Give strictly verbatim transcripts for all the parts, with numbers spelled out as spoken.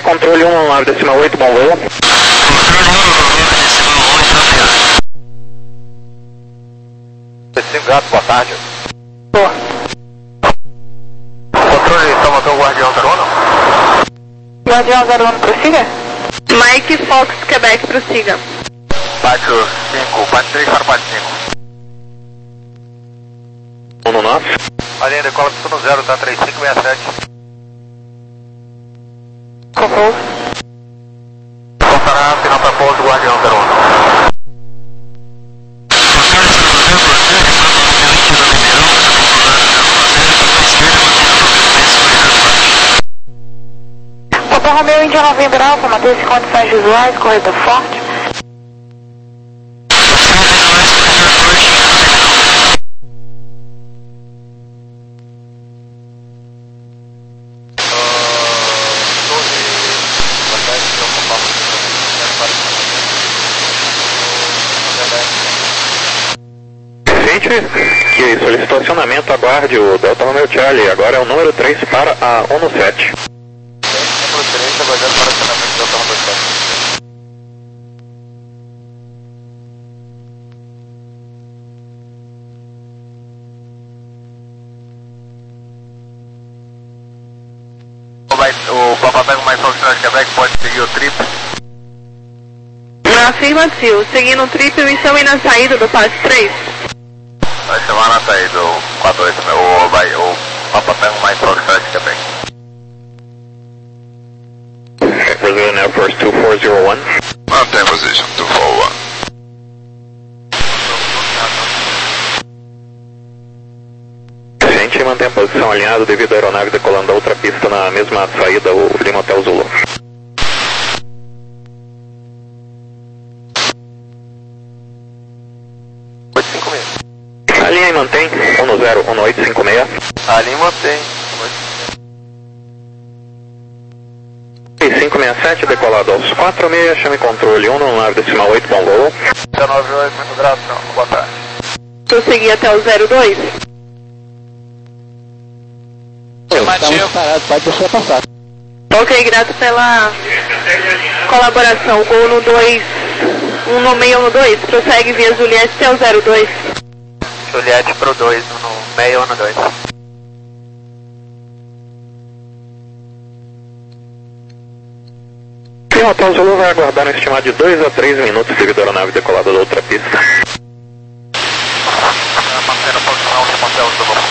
controle um nove decimal oito, bom voo. cinco Gato, boa tarde. Boa. Controle Salvador, Guardião zero um. Guardião zero um, prossiga. Mike Fox, Quebec, prossiga. Pátio cinco, Pátio três para Pátio cinco. um no nove. Além decola no zero, tá três cinco seis sete. Compouso. Constará, final para pouso, Guardião zero um. Papa Romeo Índia Novembro Alfa, manteve-se condições visuais, corrida forte. Gente, que solicitou acionamento, aguarde o Delta Romeo Charlie, agora é o número três para a ONU sete. Número três, aguardando para acionamento do Delta Romeo Charlie. O Papa Tango mais Fox de Quebec pode seguir o trip? Afirmativo, seguindo o trip, missão e na saída do passe três. Vai chamar na saída o quatro oito, o, vai, o Papa Tango mais Fox de Quebec. Brazilian Air Force dois quatro zero um. Mantém position dois quatro um. Gente, mantém a posição alinhada devido à aeronave decolando da outra pista na mesma saída, o Lima Hotel Zulu. oito cinco seis. Alinha e mantém, um zero um oito cinco seis. Ali mantém. cinco seis sete, decolado aos quatro seis, chame controle um nove decimal oito, bom voo. nove oito, muito grato, boa tarde. Prosseguir até o zero dois. Estamos parados, pode deixar passar. Ok, grato pela colaboração. Gol no dois, um no meio no dois, prossegue via Juliette até o zero dois. Juliette pro dois, no meio no dois. E o Hotel Zulu vai aguardar um estimado de dois a três minutos devido à aeronave decolada da outra pista. Mantendo a posição de Hotel Zulu.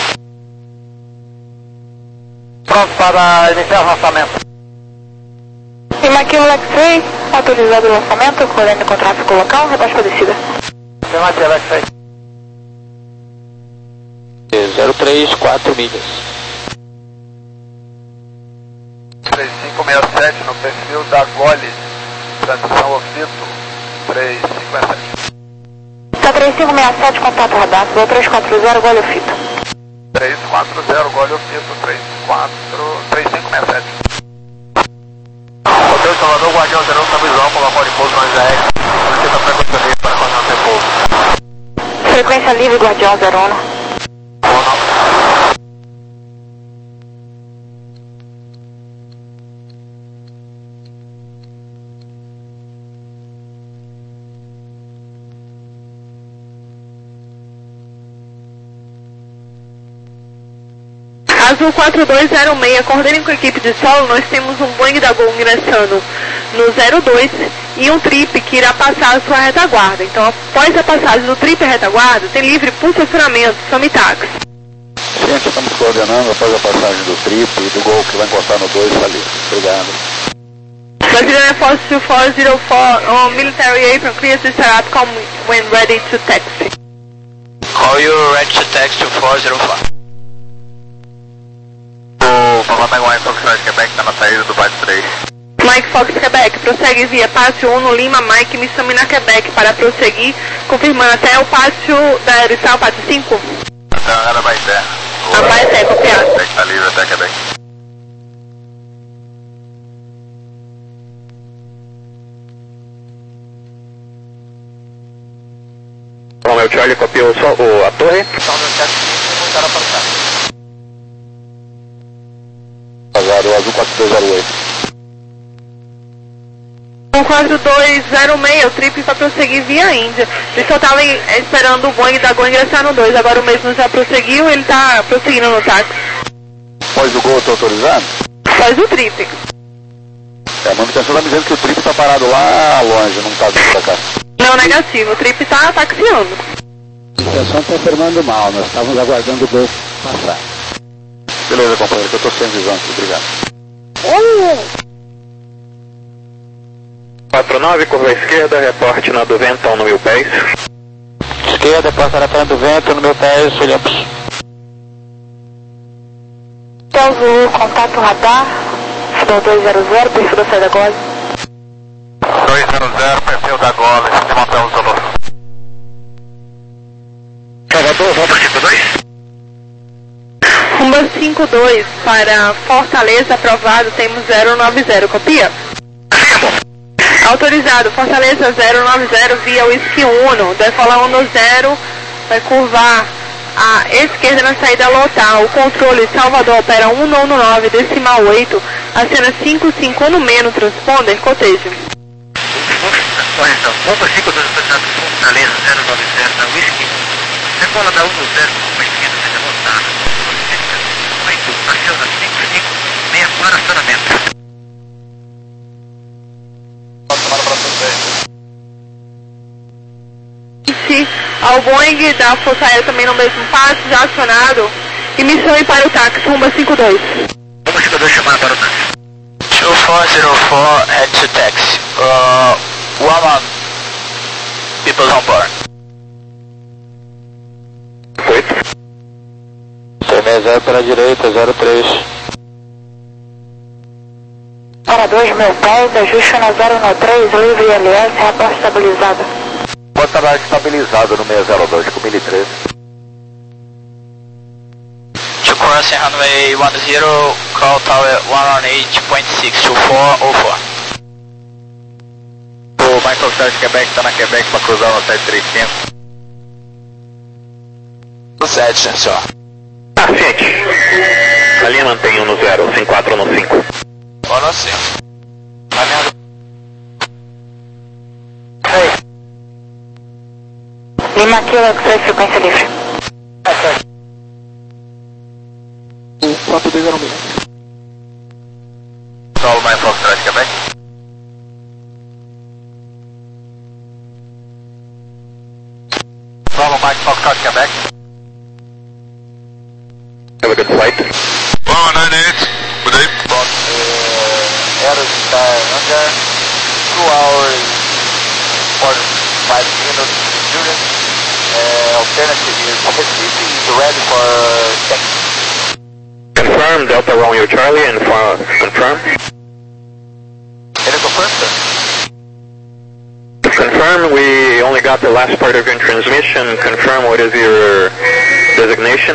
Pronto para iniciar o lançamento. E Maquilo X-Ray, autorizado o lançamento, correndo com tráfego local, rebaixa a descida. Afirmativo, X-Ray. zero três, quatro milhas. três cinco seis sete no perfil da Gole, transição Ofito, três cinco seis sete. Tá três cinco seis sete, contato radar, Gol três quatro zero, Gole Ofito. três quatro zero, Gole Ofito, três cinco seis sete. Hotel Salvador, Guardião zero um, Cabizão, coloca de pouso na G R. Solicita frequência livre para coordenar seu pouso. Frequência livre, Guardião zero um. Azul quatro dois zero seis, coordenem com a equipe de solo, nós temos um Boeing da Gol ingressando no zero dois e um trip que irá passar a sua retaguarda. Então, após a passagem do trip e retaguarda, tem livre posicionamento, some táxi. Gente, estamos coordenando após a passagem do trip e do Gol que vai encostar no dois ali. Obrigado. Brazilian Air Force dois quatro zero quatro, on military apron, clear to start up, come when ready to taxi. Call you ready to taxi to four zero five. O Papa Tango mais Fox de Quebec está na saída do Pátio três. Mike Fox, Quebec, prossegue via Pátio um no Lima, Mike, me chame na Quebec para prosseguir, confirmando até o Pátio da Aerossal, Pátio cinco. Até a Abaité. Abaité, copiado. Está livre até Quebec. Romeo Charlie copiou só o, a torre. Então, meu chefe, muito para passar. Azar, o Azul quatro dois zero oito. Azul quatro dois zero seis, o trip vai prosseguir via Índia. Ele só estava esperando o Boeing da Gol ingressar no dois, agora o mesmo já prosseguiu, ele está prosseguindo no táxi. Após o Gol, estou autorizando? Faz o trip. É, a manutenção está me dizendo que o trip está parado lá longe, não está vindo para cá. Não, negativo, o trip está taxiando. A manutenção está informando mal, nós estávamos aguardando o Gol passar. Beleza, companheiro, que eu estou sem visão aqui, obrigado. Uh! quatro nove, curva à esquerda, reporte na do vento no mil pés. Esquerda, porta na frente do vento, no meu pés, olhamos. Azul, contato radar, Fidel dois zero zero, perfil da saída Gole. dois zero zero, perfil da Gole, sistema Hotel Zulu. Salvador, volta cinco dois. Rumba cinco dois para Fortaleza, aprovado, temos zero nove zero, copia? Autorizado, Fortaleza zero nove zero via Whisky Uno, decolar um no zero, vai curvar à esquerda na saída local, o controle Salvador opera um nove nove, decimal oito, acena cinco cinco no meio no transponder, cotejo. Correção, Bomba cinco dois autorizado, Fortaleza zero nove zero da Whisky, decola da um no zero, uma esquerda saída lotada, oito, acena cinco cinco, meia para acionamento. Ao Boeing da Força Aérea também no mesmo passo, já acionado. Emissão e para o táxi, Rumba cinco dois. Rumba cinco dois chamada para o táxi. two four zero four, head to taxi. Uh, one on people on board. Oito. seis seis zero para a direita, zero três. Para dois mil pés, ajuste na zero nove três, livre I L S, reporte estabilizado. Pode estar estabilizado no seis zero dois com mil e treze. To crossing runway one zero, call tower one oh eight point six two four oh four. O Michael Sérgio Quebec está na Quebec para cruzar no sete três cinco. No sete, senhor. Ah, gente. Ali mantém um no zero, cinco quatro no cinco. Bora sim. Lima Kilo X-Ray, frequência livre. quatro dois zero seis. Solo Michael Sérgio Quebec. Solo Michael Sérgio Quebec. Have a good flight. one nine eight, good day. Bom, uh, Aerostar under two hours forty-five minutes endurance. Uh, alternative is Recife is ready for taxi. Confirm, Delta Romeo Charlie, and for, confirm. Ele confirm, sir? Confirm, we only got the last part of your transmission. Confirm, what is your designation?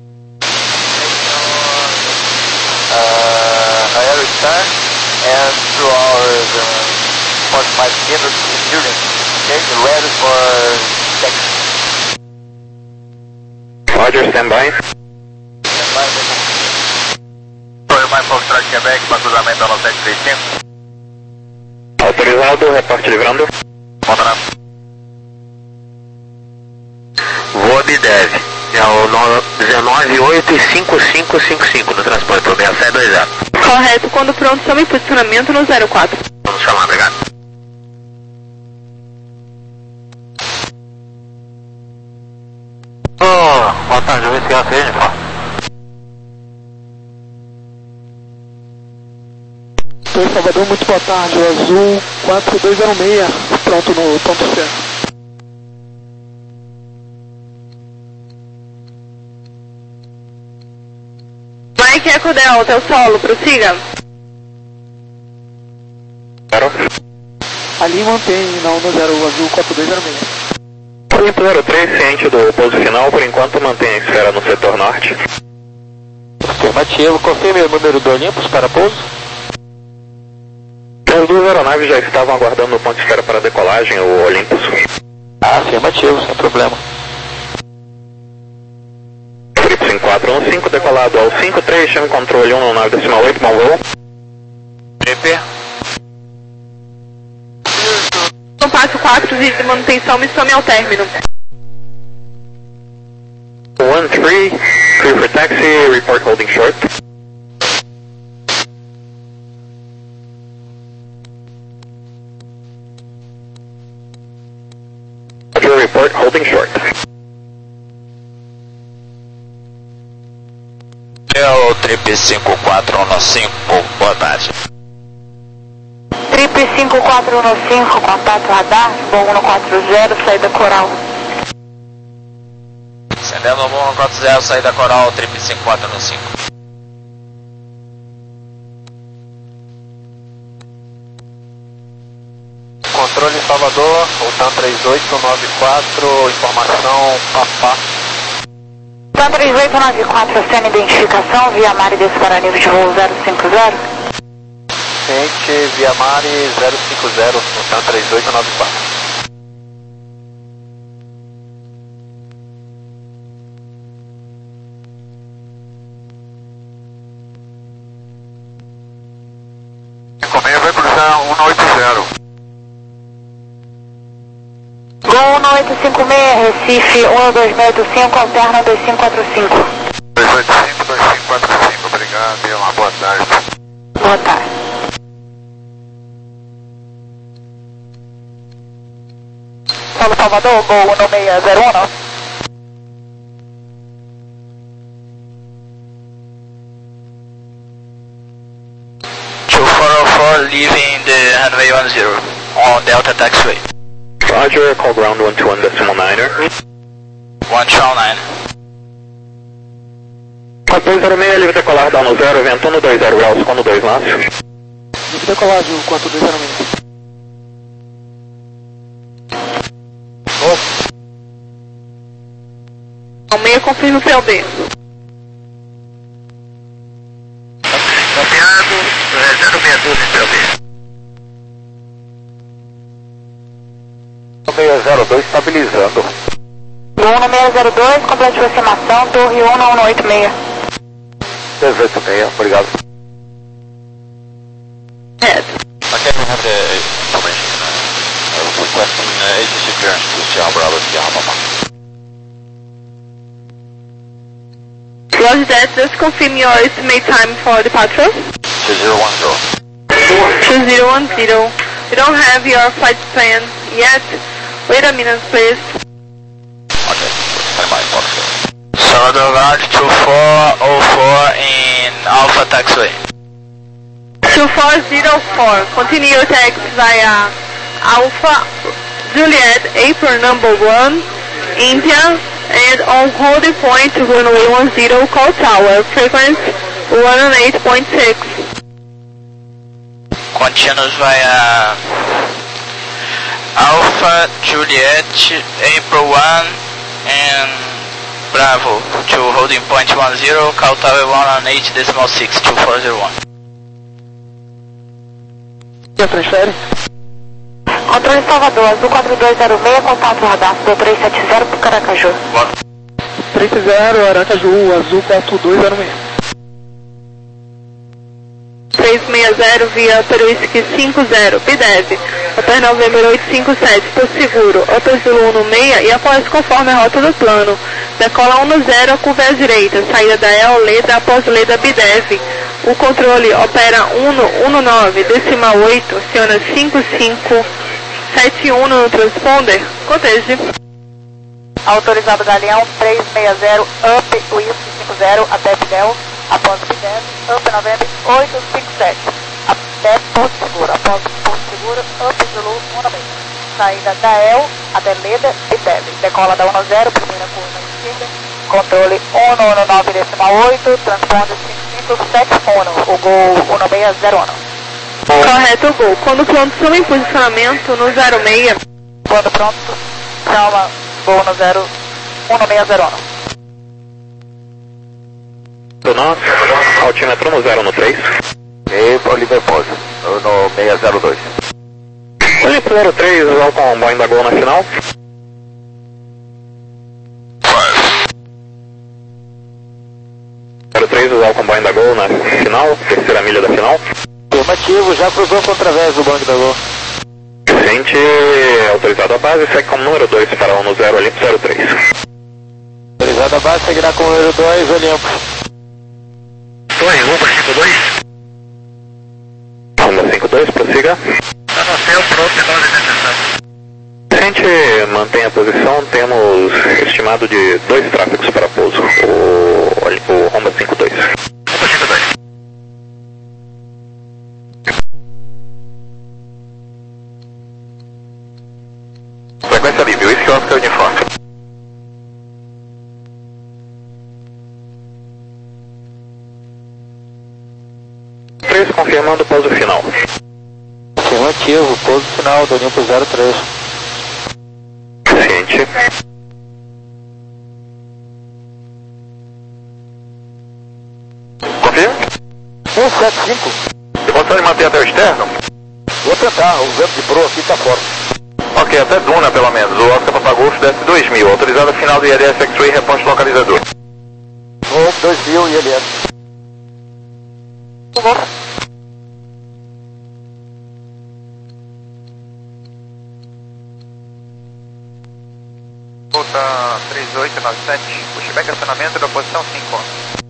Uh, Aerostar and two hours uh, forty-five minutes endurance. Okay, ready for taxi. Roger, stand by. Foi o Michael Sérgio Quebec para cruzamento da sete três cinco. Autorizado, reporte livrando. Volta na. Voo Abdev, é o dezenove oito e cinco cinco cinco cinco no transporte por seis sete dois zero. Correto, quando pronto, chame posicionamento no zero quatro. Vamos chamar, obrigado. Oh, boa tarde, eu vou esquecer a frente, pô. Oi, Salvador, muito boa tarde. O Azul quatro dois zero seis, pronto no ponto certo. Mike Eco Delta, o solo, prossiga. Zero. Ali mantém, não no zero, o Azul quatro dois zero seis. Olimpo zero três, ciente do pouso final, por enquanto mantém a esfera no setor norte. Afirmativo, confirme o número do Olympus para pouso. As duas aeronaves já estavam aguardando no ponto de esfera para decolagem, o Olympus. Ah, afirmativo, sem problema. Felipe cinco quatro um cinco, decolado ao cinco três, chame controle um no nove decimal oito, mau voo. P P. quatro quatro de manutenção, me some ao término. one three, clear for taxi, report holding short. Roger, report holding short. É o Trip cinco quatro um cinco, boa tarde. Trip cinco quatro um cinco, contato radar, voo um quatro zero, saída coral. Acendendo o voo um quatro zero, saída coral, Trip cinco quatro um cinco. Controle Salvador, Voltan três oito nove quatro, informação Papá. Voltan três oito nove quatro, sem identificação, via Mari desse para nível de voo zero cinco zero. Ciente, via Mari zero cinco zero, Voltan três oito nove quatro. Encomenda vai cruzar um oito zero. Gol um oito cinco seis, Recife, um dois seis oito cinco, alterna dois cinco quatro cinco. dois oito cinco, dois cinco quatro cinco, obrigado e uma boa tarde. Boa tarde. Paulo Salvador, Gol um seis zero um. two four zero four, leaving the runway one zero on Delta Taxiway. Roger, call ground one two one decimal niner. one two nine. quatorze zero seis, livre decolar, down no zero, vento no dois zero graus, com no dois laço. Livre decolagem, o quatro dois zero seis. Ao meio, confirma o P O B. Copiado, zero seis dois em P O B. seis zero dois estabilizando. Gol um seis zero dois, complete aproximação, torre um um oito seis. três oito seis, obrigado. Head. Okay, we have the information. Uh, requesting uh, agency clearance to Sierra Bravo to Yamaha Mama. Roger that, just confirm your estimate time for departure. two zero one zero. two zero one zero. We don't have your flight plan yet. Wait a minute, please. Okay, stand by, Foxtrot. Salvador Guard two four zero four in Alpha Taxiway. two four zero four. Continue your taxi via Alpha Juliet, April number one, India, and on holding point runway one zero, call tower, frequency one eight point six. Continues via Alpha Juliet, April one, and Bravo to holding point one zero, call tower one eight decimal six, two four zero one. Já transfere? Controle Salvador, Azul quatro dois zero seis, contato radar, Sul três sete zero para Caracaju. três zero, Aracaju, Azul quatro dois zero seis. três seis zero via Peruísque cinco zero, B D E V, Hotel November oito cinco sete, por seguro, Hotel Zulu um seis e após conforme a rota do plano. Decola um zero, curva à direita, saída da E O Leda após Leda B D E V. O controle opera um um nove, decimal oito, aciona cinco cinco sete um no transponder, coteje. Autorizado Galeão três seis zero, up, Whisky cinco zero, até Bidel, após Bidel, up November oito cinco sete, até Porto Seguro, após Porto Seguro, up Zulu um seis. Saída da E L, até Leda, Bidel, decola da um zero, primeira curva esquerda, controle um um nove decimal oito, transponder cinco cinco sete um, o Gol um seis zero um. Correto, Gol. Quando pronto, soma em posicionamento no zero seis. Quando pronto, chama Gol no zero um seis zero um. Do nosso, altímetro no zero no três. E Oliver Pose, no seis zero dois. Oliver zero três, visual com Boeing da Gol na final. zero três, visual com Boeing da Gol na final, terceira milha da final. Afirmativo, já cruzou contra vés o Boeing da Gol. Recente, Ciente, autorizado a base, segue como número dois para um no zero, Olimpo zero três. Autorizado a base, seguirá com o número dois, Olimpo. Torre, Rumba cinco dois. Rumba cinco dois, prossiga. Tá no céu, pronto, agora é necessário. Ciente, mantenha a posição, temos estimado de dois tráfegos para pouso, o, o Rumba cinco dois. Rumba cinco dois. Frequência livre, Whisky Oscar Uniforme. três confirmando o pouso final. Afirmativo, pouso final do Olimpo zero três. Ciente. Confirma? um sete cinco. Você consegue manter até o externo? Vou tentar, o vento de proa aqui está fora. Ok, até Duna pelo menos. O Oscar Papagolfo desce dois mil. Autorizado final do I L S X-Ray, reposto localizador. Vou dois mil e ele é. Volta três oito nove sete, pushback acionamento da posição cinco.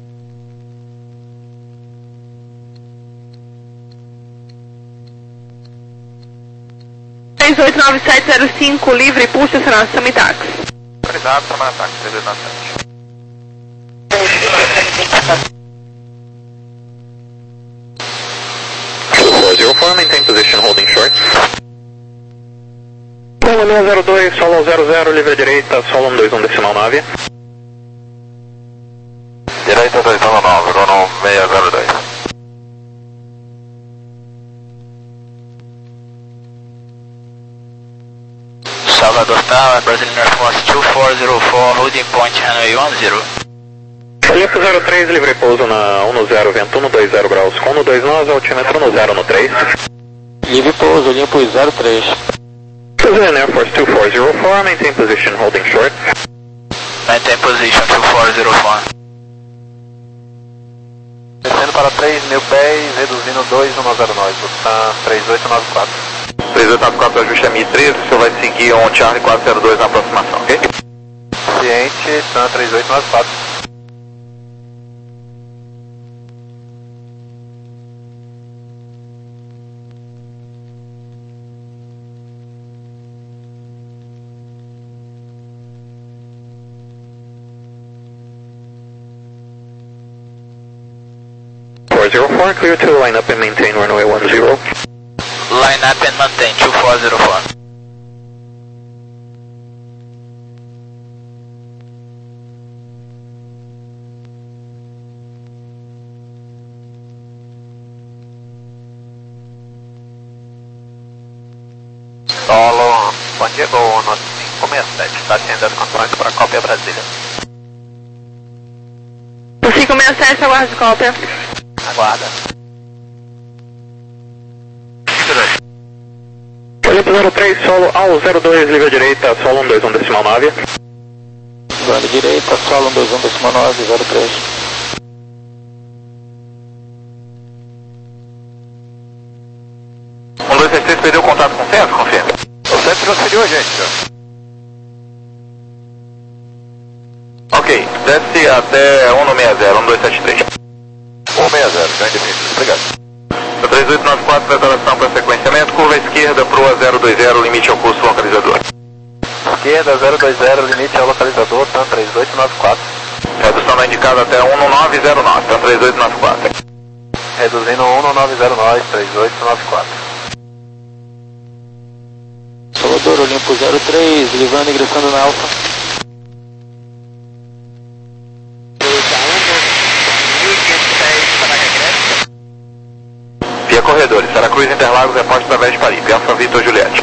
três oito nove sete zero cinco, livre, puxa, acionar, Samitax. Autorizado, tomar ataque, três oito nove sete. four zero four, maintain position, holding short. Solo seis zero dois, solo zero zero, livre à direita, solo um dois um decimal nove. Direita dois um nove, Rono seis zero dois. Salvador Tower, Brazilian Air Force two four zero four, holding point runway one zero. Olimpo zero três, livre pouso na um no zero, vento um no dois zero graus, com um no dois nove, altímetro no zero no três. Livre pouso, Olimpo zero três. Brazilian Air Force two four zero four, maintain position, holding short. Maintain position two four zero four. Descendo para três mil pés, reduzindo dois um zero nove, tá três oito nove quatro. três oito nove quatro, ajuste a M I treze, você vai seguir um Charlie quatro zero dois na aproximação, ok? Ciente, tá três oito nove quatro. four zero four, clear to line up and maintain runway one zero. Line up and maintain two four zero four. Solo, San Diego no cinco seis sete, está atendendo as condições para a cópia Brasília. O cinco seis sete, aguarde cópia. Aguarda. Olimpo zero três, solo ao zero dois, livre à direita, solo um dois um decimal nove. Vale direita, solo um dois um decimal nove, zero três. um dois seis três, perdeu o contato com o centro, confirma. O centro transferiu a gente, ó. Ok, desce até um no seis zero, um dois sete três. um seis zero, já indefinido, obrigado. três oito nove quatro, preparação para sequenciamento, curva esquerda, proa zero dois zero, limite ao curso localizador. Esquerda zero dois zero, limite ao localizador, tá três oito nove quatro. Redução não indicada até um no nove zero nove, tá três oito nove quatro. Reduzindo um no nove zero nove, três oito nove quatro. Salvador, Olimpo zero três, livrando e ingressando na alfa. Via corredores, Saracruz Interlagos, reposta através de Paris, Alfa Vitor Juliette.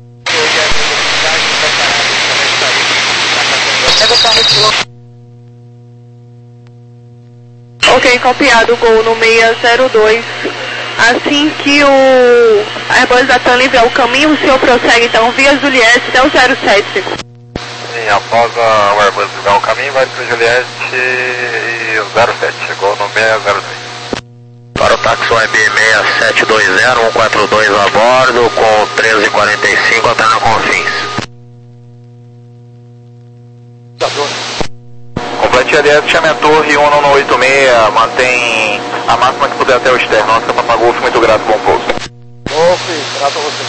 Ok, copiado, gol no seis zero dois. Assim que o Airbus da TAM livrar o caminho, o senhor prossegue então via Juliette até o zero sete. Sim, após a, o Airbus ligar o caminho, vai para o Juliette e o zero sete, chegou no seis zero dois. Para o Táxi B seis sete dois zero, um quatro dois a bordo, com treze e quarenta e cinco, até na Confins. Complete L S, chame a torre um nove oito seis, mantém a máxima que puder até o externo. Oscar Papa Golf, muito grato, bom pouso. Golf, grato a você.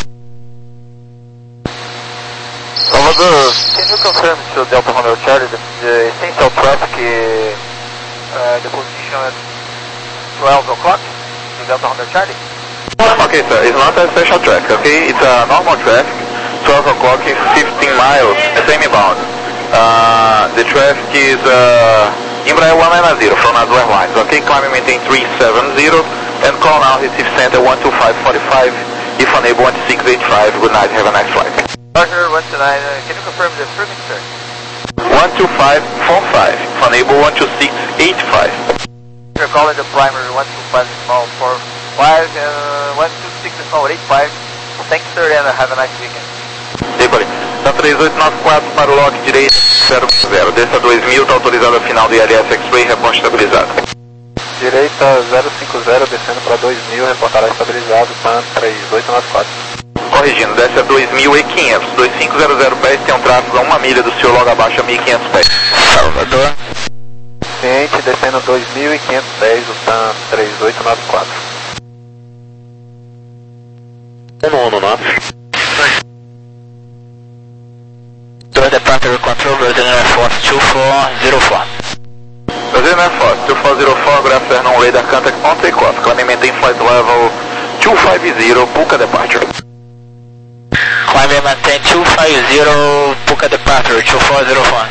Salvador, can you confirm to Delta Romeo Charlie the, the essential traffic, uh, the position at twelve o'clock to Delta Romeo Charlie? Okay, sir, it's not a special traffic, okay? It's a normal traffic, twelve o'clock, fifteen miles, same bound. Uh, the traffic is uh, Embraer one nine zero from Azul Airlines, okay? Climb and maintain three seven zero, and call now receive center one two five four five, if unable one six eight five, good night, have a nice flight. Roger, one two nine, uh, can you confirm the frequency, sir? one two five four five, if unable one two six eight five. You're calling the primary one two five four five, uh, one two six eight five, thanks sir, and have a nice weekend. Ei, buddy. Tá três oito nove quatro para o lock direito zero zero, desça dois mil, tá autorizado a final do I L S X-Ray, reporte estabilizado. Direita zero cinco zero, descendo para dois mil, reportará estabilizado, T A M três oito nove quatro. Corrigindo, desce a dois mil e quinhentos, dois cinco zero zero pés, tem um tráfego a uma milha do senhor logo abaixo a mil e quinhentos pés. Salvador. Ciente, descendo dois mil e quinhentos pés, o T A M três oito nove quatro. um um nove. Departure control, Brazilian Air Force two four zero four. Brazilian Air Force two four zero four, good afternoon, radar contact on takeoff. Climb maintain flight level two five zero, Puka departure. Climb and maintain two five zero, Puka departure, two four zero four.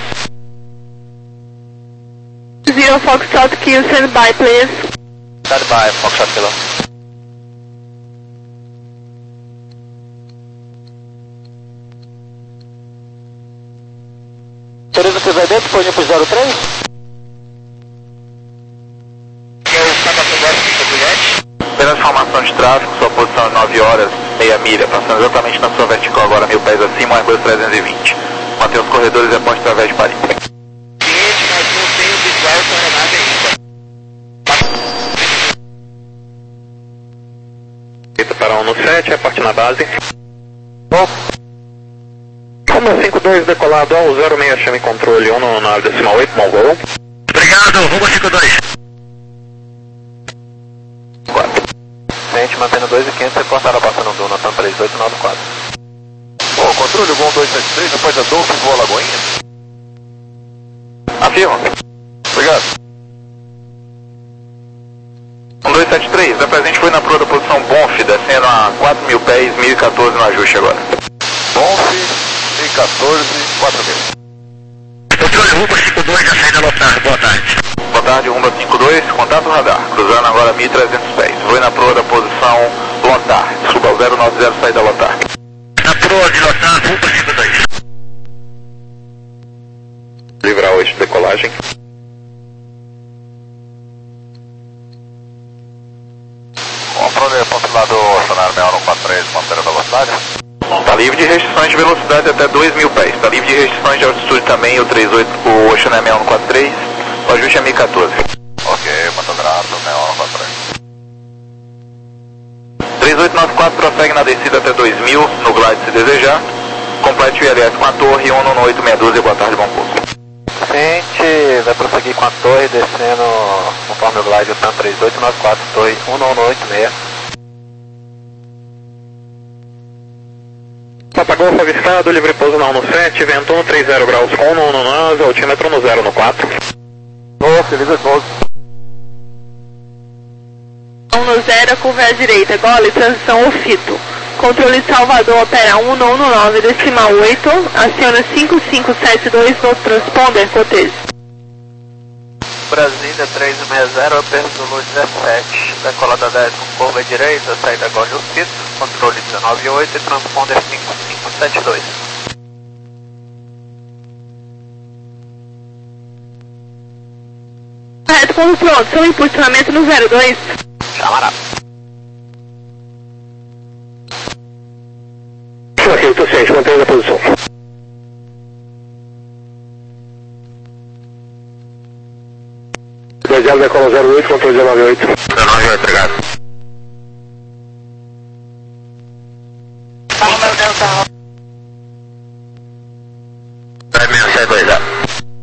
Zero Foxtrot Kilo, stand by please. Stand by, Foxtrot Kilo. Autoriza que vai dentro, disponível para zero três? Apenas informação de tráfego, sua posição é nove horas, meia milha, passando exatamente na sua vertical agora, mil pés acima, Airbus trezentos e vinte. Mantém os corredores e reporte através de Paris. Cliente, nós não temos visual com a aeronave ainda. Feita para um no sete, reporte na base. Bom. Rumo cinco dois decolado ao zero seis, chame controle um nove nove decimal oito, bom voo. Obrigado, rumo cinco dois. quatro. Ciente, mantendo dois e quinhentos, reportará passando do Natan três oito nove quatro. Bom, controle um dois sete três, depois da Dolphin, voa Lagoinha. Afirma. Obrigado. um dois sete três, a presente foi na proa da posição Bonf, descendo a quatro mil pés, mil e quatorze no ajuste agora. Bonf, mil e quatorze, quatro mil. Controle Rumba cinco dois, a saída lotada, boa tarde. Boa tarde, Rumba cinco dois, contato radar, cruzando agora mil e trezentos pés. Foi na proa da posição Lotar, suba zero nove zero, saída Lotar. Na proa de Lotar, Rumba cinco dois. Livrar oito de decolagem. Controle aproximado cenário seis um quatro três, manter a velocidade. Está livre de restrições de velocidade até dois mil pés. Está livre de restrições de altitude também, o trinta e oito, o Ocean seis um quatro três, o ajuste é mil e quatorze. Ok, muito grato, seis um quatro três. três oito nove quatro prossegue na descida até dois mil, no glide se desejar. Complete o I L S com a torre, um nove oito seis doze, boa tarde, bom pouso. Ciente, vai prosseguir com a torre, descendo conforme o glide, o T A M três oito nove quatro, torre um nove oito seis. Papa Golf avistado, livre pouso na um no sete, vento um trinta graus com um no nove, altímetro no zero no quatro. Golf, livre pouso. um no zero, curva à direita, gole, transição ou fito. Controle Salvador, opera um nove nove, decimal oito, aciona cinco cinco sete dois no transponder, cotejo. Brasília três seis zero, aperto Zulu dezessete, decolada dez com curva direita, saída Gole Fito, controle dezenove oito e transponder cinco cinco sete dois. Correto, ponto pronto, seu impulsionamento no zero dois. Chamará. Ok, estou ciente, mantenha a posição. dois Galo decola zero oito, controle nove oito. zero nove oito, obrigado. Tá, meu Delta. nove seis sete dois zero.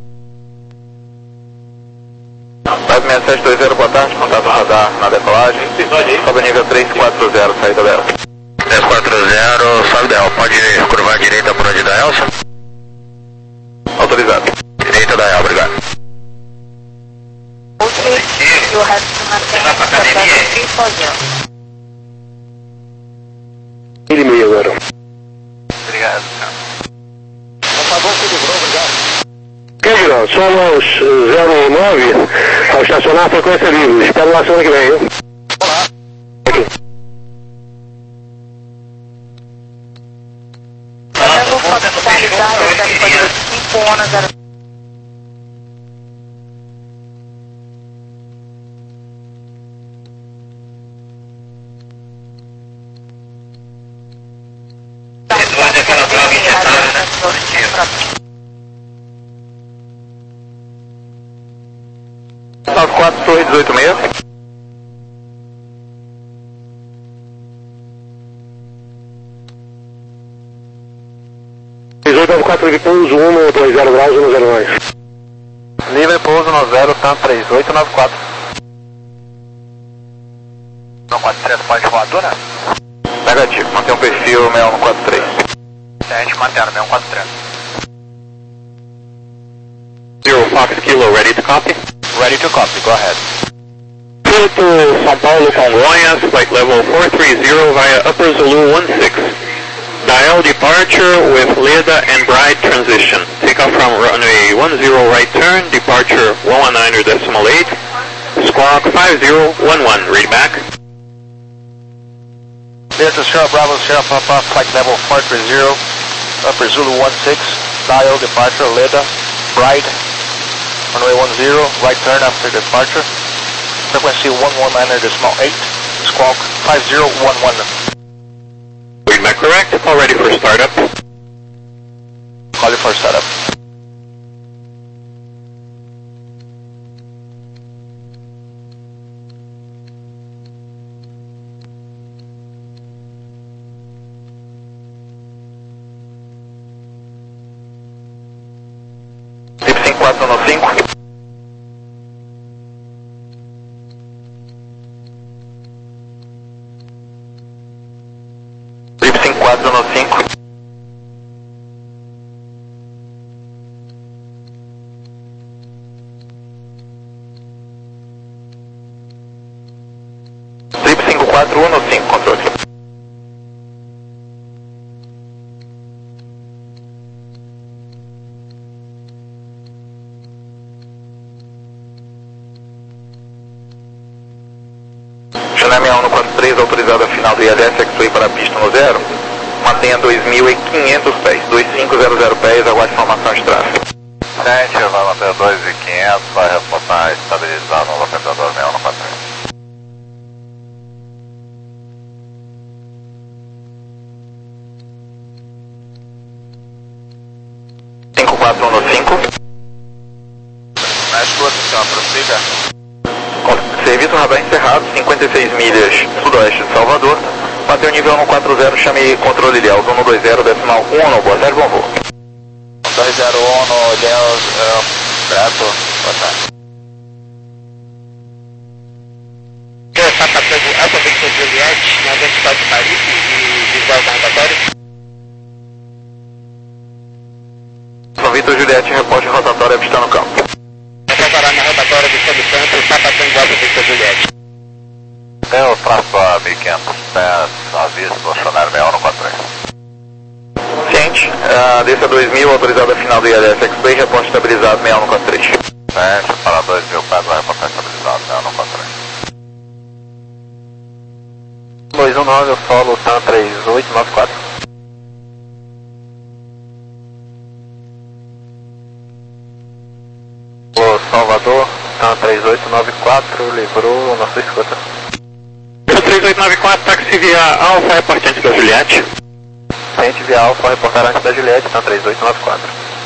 nove seis sete dois zero, boa tarde, contato radar na decolagem. Sobe nível três quatro zero, saída dela. três quatro zero, sobe Del, pode curvar à direita por onde da Elsa? Autorizado. Direita da El, obrigado. You have to maintain three four zero. Ele meio agora. Obrigado. Por favor, se livrou, obrigado. Quer somos zero nove, ao estacionar a frequência livre. Espero lá semana que vem, viu? Olá. Aqui. Vamos finalizar essa cinco ONA zero. nove quatro, torre dezoito seis. dezoito nove quatro de pouso, um dois zero graus, um zero nove. Livre pouso no zero, T A M três oito nove quatro. Não quatro três, pode voadora? Negativo, mantém o perfil seis um quatro três. A gente mantém no seis um quatro três. Zero Fox Kilo, ready to copy? Ready to copy, go ahead. To São Paulo, Congonhas, flight level four three zero via Upper Zulu one six. Dial departure with Leda and Bride transition. Take off from runway one zero right turn, departure one one nine decimal eight. Squawk five zero one one, read back. This is Sierra Bravo, Sierra Papa, flight level four three zero, Upper Zulu one six, dial departure Leda, Bride, runway one zero, right turn after departure, frequency one one nine decimal eight, squawk five zero one one. Read back correct, all ready for startup. Call you for startup. Trip cinco quatro nove cinco. Trip cinco quatro nove cinco. Trip cinco quatro um nove cinco, controle. Channel seis um quatro três, autorizada final do I L S, X-Way para a pista no zero. Mantenha dois mil e quinhentos pés, dois cinco zero zero pés, aguarde informação de tráfego. Sente, vai manter dois mil e quinhentos, vai reportar estabilizado no localizador seis um quatro três. cinco quatro um nove cinco. Na escuta, senhor, prossiga. Serviço radar encerrado, cinquenta e seis milhas sudoeste de Salvador. Bateu nível um quatro zero, chame controle Ilhéus, um dois zero, decimal um, no boa tarde, bom voo. um dois zero um no Ilhéus, grato, boa tarde. Está passando Alfa Victor Juliette, na velocidade de Paris e visual rotatório. Alfa Victor Juliette, reporte rotatório, está no campo. Reportará na rotatória do Santo Santo, está passando Alfa Victor Juliette. Eu traço a mil e quinhentos pés, aviso do Chanel seis um quatro três. Ciente, uh, desça dois mil, autorizada final do I L S X-Bay, reporte estabilizado seis um quatro três. Sente, para dois mil pés, vai reportar estabilizado seis um quatro três. dois um nove, eu solo T A M três oito nove quatro. O Salvador, T A M três oito nove quatro, livrou nossa escuta. três oito nove quatro, táxi via Alfa, reporte antes da Juliette. Ciente via Alfa, reportar antes da Juliette, T A M três oito nove quatro.